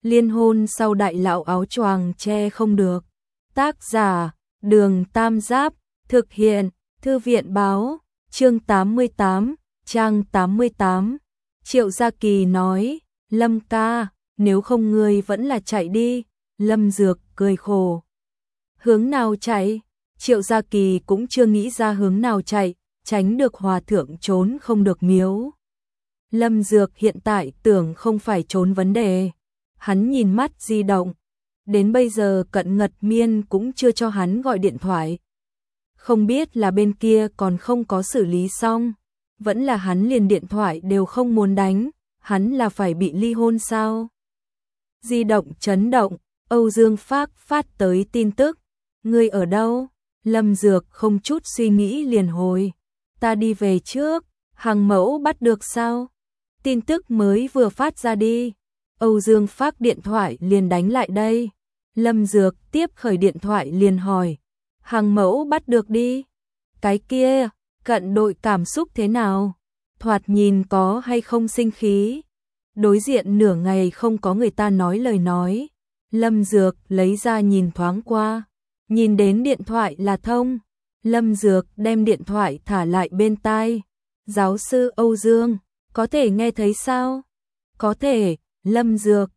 Liên hôn sau đại lão áo choàng che không được. Tác giả, Đường Tam Giáp, thực hiện, Thư viện báo, chương 88, trang 88. Triệu Gia Kỳ nói, Lâm ca, nếu không ngươi vẫn là chạy đi. Lâm Dược cười khổ. Hướng nào chạy? Triệu Gia Kỳ cũng chưa nghĩ ra hướng nào chạy, tránh được hòa thượng trốn không được miếu. Lâm Dược hiện tại tưởng không phải trốn vấn đề. Hắn nhìn mắt di động. Đến bây giờ Cận Ngật Miên cũng chưa cho hắn gọi điện thoại. Không biết là bên kia còn không có xử lý xong. Vẫn là hắn liền điện thoại đều không muốn đánh. Hắn là phải bị ly hôn sao? Di động chấn động. Âu Dương Phác phát tới tin tức. Ngươi ở đâu? Lâm Dược không chút suy nghĩ liền hồi. Ta đi về trước. Hàng mẫu bắt được sao? Tin tức mới vừa phát ra đi. Âu Dương Phác điện thoại liền đánh lại đây. Lâm Dược tiếp khởi điện thoại liền hỏi. Hàng mẫu bắt được đi. Cái kia, Cận đội cảm xúc thế nào? Thoạt nhìn có hay không sinh khí? Đối diện nửa ngày không có người ta nói lời nói. Lâm Dược lấy ra nhìn thoáng qua. Nhìn đến điện thoại là thông. Lâm Dược đem điện thoại thả lại bên tai. Giáo sư Âu Dương, có thể nghe thấy sao? Có thể, Lâm Dược.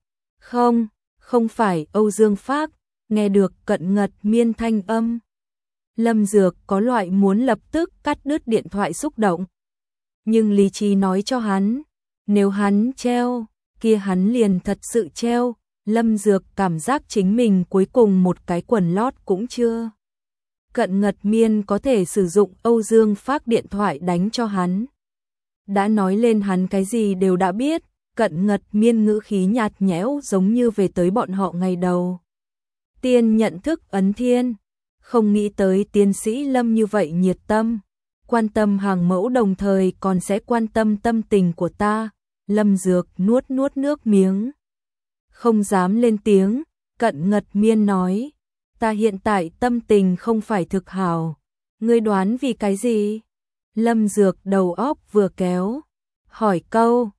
Không phải Âu Dương Phác, nghe được Cận Ngật Miên thanh âm. Lâm Dược có loại muốn lập tức cắt đứt điện thoại xúc động. Nhưng lý trí nói cho hắn, nếu hắn treo, kia hắn liền thật sự treo. Lâm Dược cảm giác chính mình cuối cùng một cái quần lót cũng chưa. Cận Ngật Miên có thể sử dụng Âu Dương Phác điện thoại đánh cho hắn. Đã nói lên hắn cái gì đều đã biết. Cận Ngật Miên ngữ khí nhạt nhẽo giống như về tới bọn họ ngày đầu. Tiên nhận thức ấn thiên. Không nghĩ tới tiến sĩ Lâm như vậy nhiệt tâm. Quan tâm hàng mẫu đồng thời còn sẽ quan tâm tâm tình của ta. Lâm Dược nuốt nước miếng. Không dám lên tiếng. Cận Ngật Miên nói. Ta hiện tại tâm tình không phải thực hảo. Ngươi đoán vì cái gì? Lâm Dược đầu óc vừa kéo. Hỏi câu.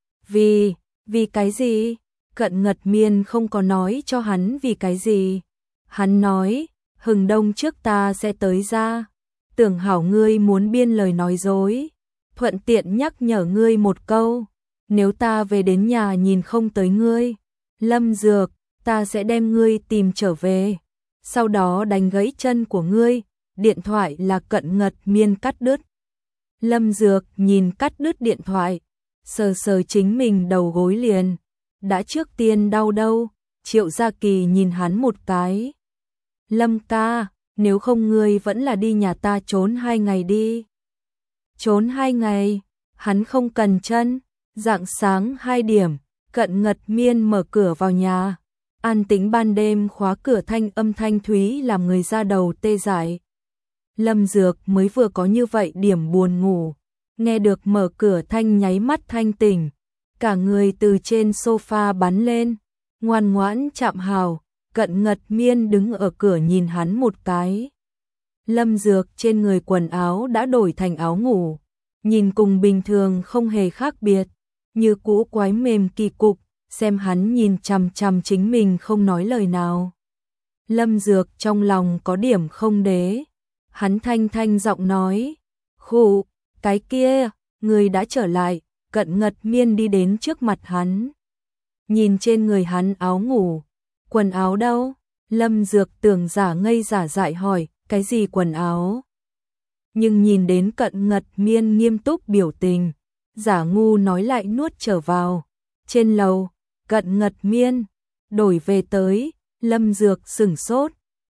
Vì cái gì? Cận Ngật Miên không có nói cho hắn vì cái gì. Hắn nói, hừng đông trước ta sẽ tới ra. Tưởng hảo ngươi muốn biên lời nói dối. Thuận tiện nhắc nhở ngươi một câu. Nếu ta về đến nhà nhìn không tới ngươi, Lâm Dược, ta sẽ đem ngươi tìm trở về. Sau đó đánh gãy chân của ngươi. Điện thoại là Cận Ngật Miên cắt đứt. Lâm Dược nhìn cắt đứt điện thoại. Sờ chính mình đầu gối liền. Đã trước tiên đau đâu. Triệu Gia Kỳ nhìn hắn một cái. Lâm ca, nếu không ngươi vẫn là đi nhà ta trốn 2 ngày đi. Trốn 2 ngày, hắn không cần chân. Rạng sáng 2 điểm, Cận Ngật Miên mở cửa vào nhà. An tĩnh ban đêm khóa cửa thanh âm thanh thúy làm người da đầu tê dại. Lâm Dược mới vừa có như vậy điểm buồn ngủ. Nghe được mở cửa thanh nháy mắt thanh tỉnh. Cả người từ trên sofa bắn lên. Ngoan ngoãn chạm hào. Cận Ngật Miên đứng ở cửa nhìn hắn một cái. Lâm Dược trên người quần áo đã đổi thành áo ngủ. Nhìn cùng bình thường không hề khác biệt. Như cũ quái mềm kỳ cục. Xem hắn nhìn chằm chằm chính mình không nói lời nào. Lâm Dược trong lòng có điểm không đế. Hắn thanh giọng nói. Khụ, cái kia, người đã trở lại. Cận Ngật Miên đi đến trước mặt hắn. Nhìn trên người hắn áo ngủ. Quần áo đâu? Lâm Dược tưởng giả ngây giả dại hỏi. Cái gì quần áo? Nhưng nhìn đến Cận Ngật Miên nghiêm túc biểu tình. Giả ngu nói lại nuốt trở vào. Trên lầu, Cận Ngật Miên đổi về tới. Lâm Dược sửng sốt.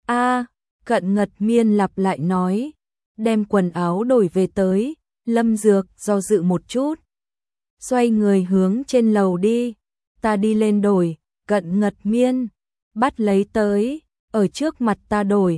Cận Ngật Miên lặp lại nói. Đem quần áo đổi về tới. Lâm Dược do dự một chút. Xoay người hướng trên lầu đi. Ta đi lên đổi. Cận Ngật Miên bắt lấy tới. Ở trước mặt ta đổi.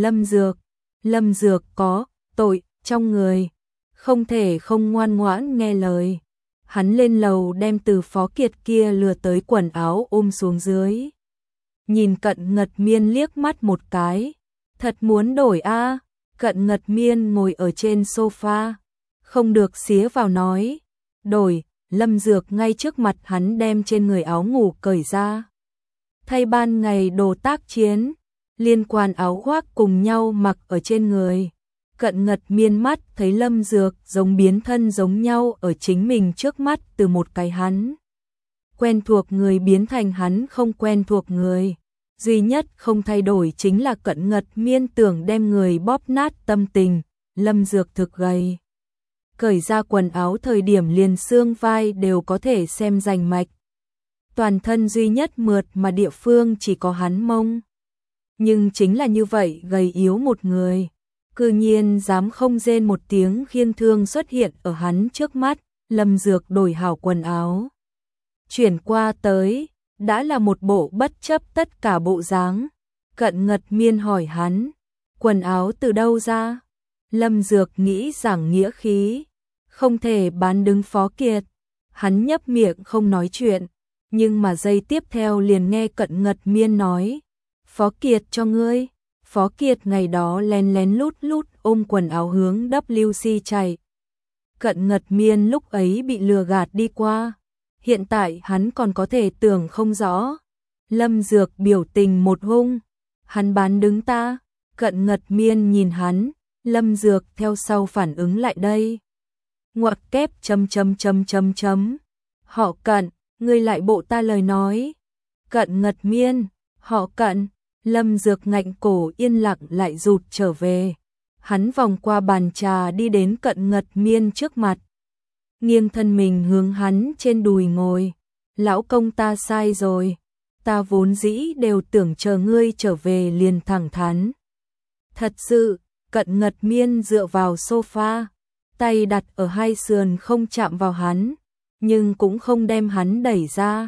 Lâm Dược có tội trong người. Không thể không ngoan ngoãn nghe lời. Hắn lên lầu đem từ Phó Kiệt kia lừa tới quần áo ôm xuống dưới. Nhìn Cận Ngật Miên liếc mắt một cái. Thật muốn đổi a? Cận Ngật Miên ngồi ở trên sofa. Không được xía vào nói. Đổi. Lâm Dược ngay trước mặt hắn đem trên người áo ngủ cởi ra. thay ban ngày đồ tác chiến, liên quan áo khoác cùng nhau mặc ở trên người. Cận Ngật Miên mắt thấy Lâm Dược giống biến thân giống nhau ở chính mình trước mắt, từ một cái hắn quen thuộc người biến thành hắn không quen thuộc người. Duy nhất không thay đổi chính là Cận Ngật Miên tưởng đem người bóp nát tâm tình. Lâm Dược thực gầy, cởi ra quần áo thời điểm liền xương vai đều có thể xem rành mạch. Toàn thân duy nhất mượt mà địa phương chỉ có hắn mông. Nhưng chính là như vậy gầy yếu một người, cư nhiên dám không rên một tiếng khiêng thương xuất hiện ở hắn trước mắt. Lâm Dược đổi hảo quần áo, chuyển qua tới, đã là một bộ bất chấp tất cả bộ dáng. Cận Ngật Miên hỏi hắn, quần áo từ đâu ra? Lâm Dược nghĩ rằng nghĩa khí, không thể bán đứng Phó Kiệt. Hắn nhấp miệng không nói chuyện, nhưng mà giây tiếp theo liền nghe Cận Ngật Miên nói, Phó Kiệt cho ngươi. Phó Kiệt ngày đó lén lén lút lút ôm quần áo hướng WC chạy. Cận Ngật Miên lúc ấy bị lừa gạt đi qua, hiện tại hắn còn có thể tưởng không rõ. Lâm Dược biểu tình một hung, hắn bán đứng ta. Cận Ngật Miên nhìn hắn, Lâm Dược theo sau phản ứng lại đây. Ngoặc kép ... Họ Cận, ngươi lại bộ ta lời nói. Cận Ngật Miên, họ Cận. Lâm Dược ngạnh cổ yên lặng lại rụt trở về. Hắn vòng qua bàn trà đi đến Cận Ngật Miên trước mặt, nghiêng thân mình hướng hắn trên đùi ngồi. Lão công, ta sai rồi, ta vốn dĩ đều tưởng chờ ngươi trở về liền thẳng thắn. Thật sự. Cận Ngật Miên dựa vào sofa, tay đặt ở hai sườn không chạm vào hắn, nhưng cũng không đem hắn đẩy ra.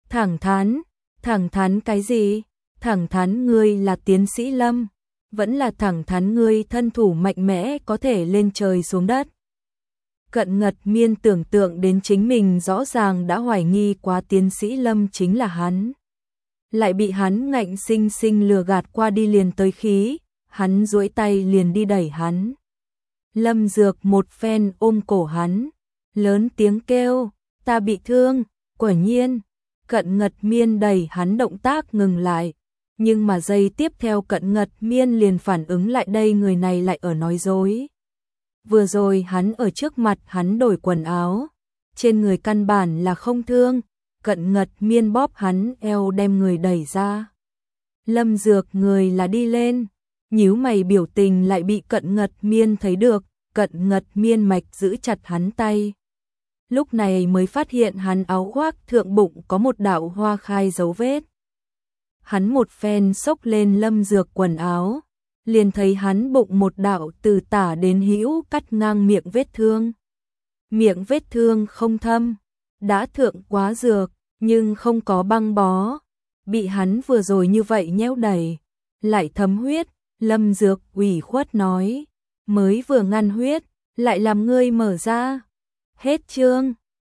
Thẳng thắn cái gì? Thẳng thắn ngươi là tiến sĩ Lâm, vẫn là thẳng thắn ngươi thân thủ mạnh mẽ có thể lên trời xuống đất. Cận Ngật Miên tưởng tượng đến chính mình rõ ràng đã hoài nghi quá tiến sĩ Lâm chính là hắn, lại bị hắn ngạnh sinh sinh lừa gạt qua đi, liền tới khí, hắn duỗi tay liền đi đẩy hắn. Lâm Dược một phen ôm cổ hắn, lớn tiếng kêu, ta bị thương. Quả nhiên, Cận Ngật Miên đẩy hắn động tác ngừng lại, nhưng mà giây tiếp theo Cận Ngật Miên liền phản ứng lại đây, người này lại ở nói dối. Vừa rồi hắn ở trước mặt hắn đổi quần áo, trên người căn bản là không thương. Cận Ngật Miên bóp hắn eo đem người đẩy ra. Lâm Dược người là đi lên, nhíu mày biểu tình lại bị Cận Ngật Miên thấy được. Cận Ngật Miên mạch giữ chặt hắn tay, lúc này mới phát hiện hắn áo khoác thượng bụng có một đạo hoa khai dấu vết. Hắn một phen xốc lên Lâm Dược quần áo, liền thấy hắn bụng một đạo từ tả đến hữu cắt ngang miệng vết thương. Miệng vết thương không thâm, đã thượng quá dược, nhưng không có băng bó, bị hắn vừa rồi như vậy nhéo đẩy, lại thấm huyết. Lâm Dược ủy khuất nói, mới vừa ngăn huyết, lại làm ngươi mở ra. Hết chương.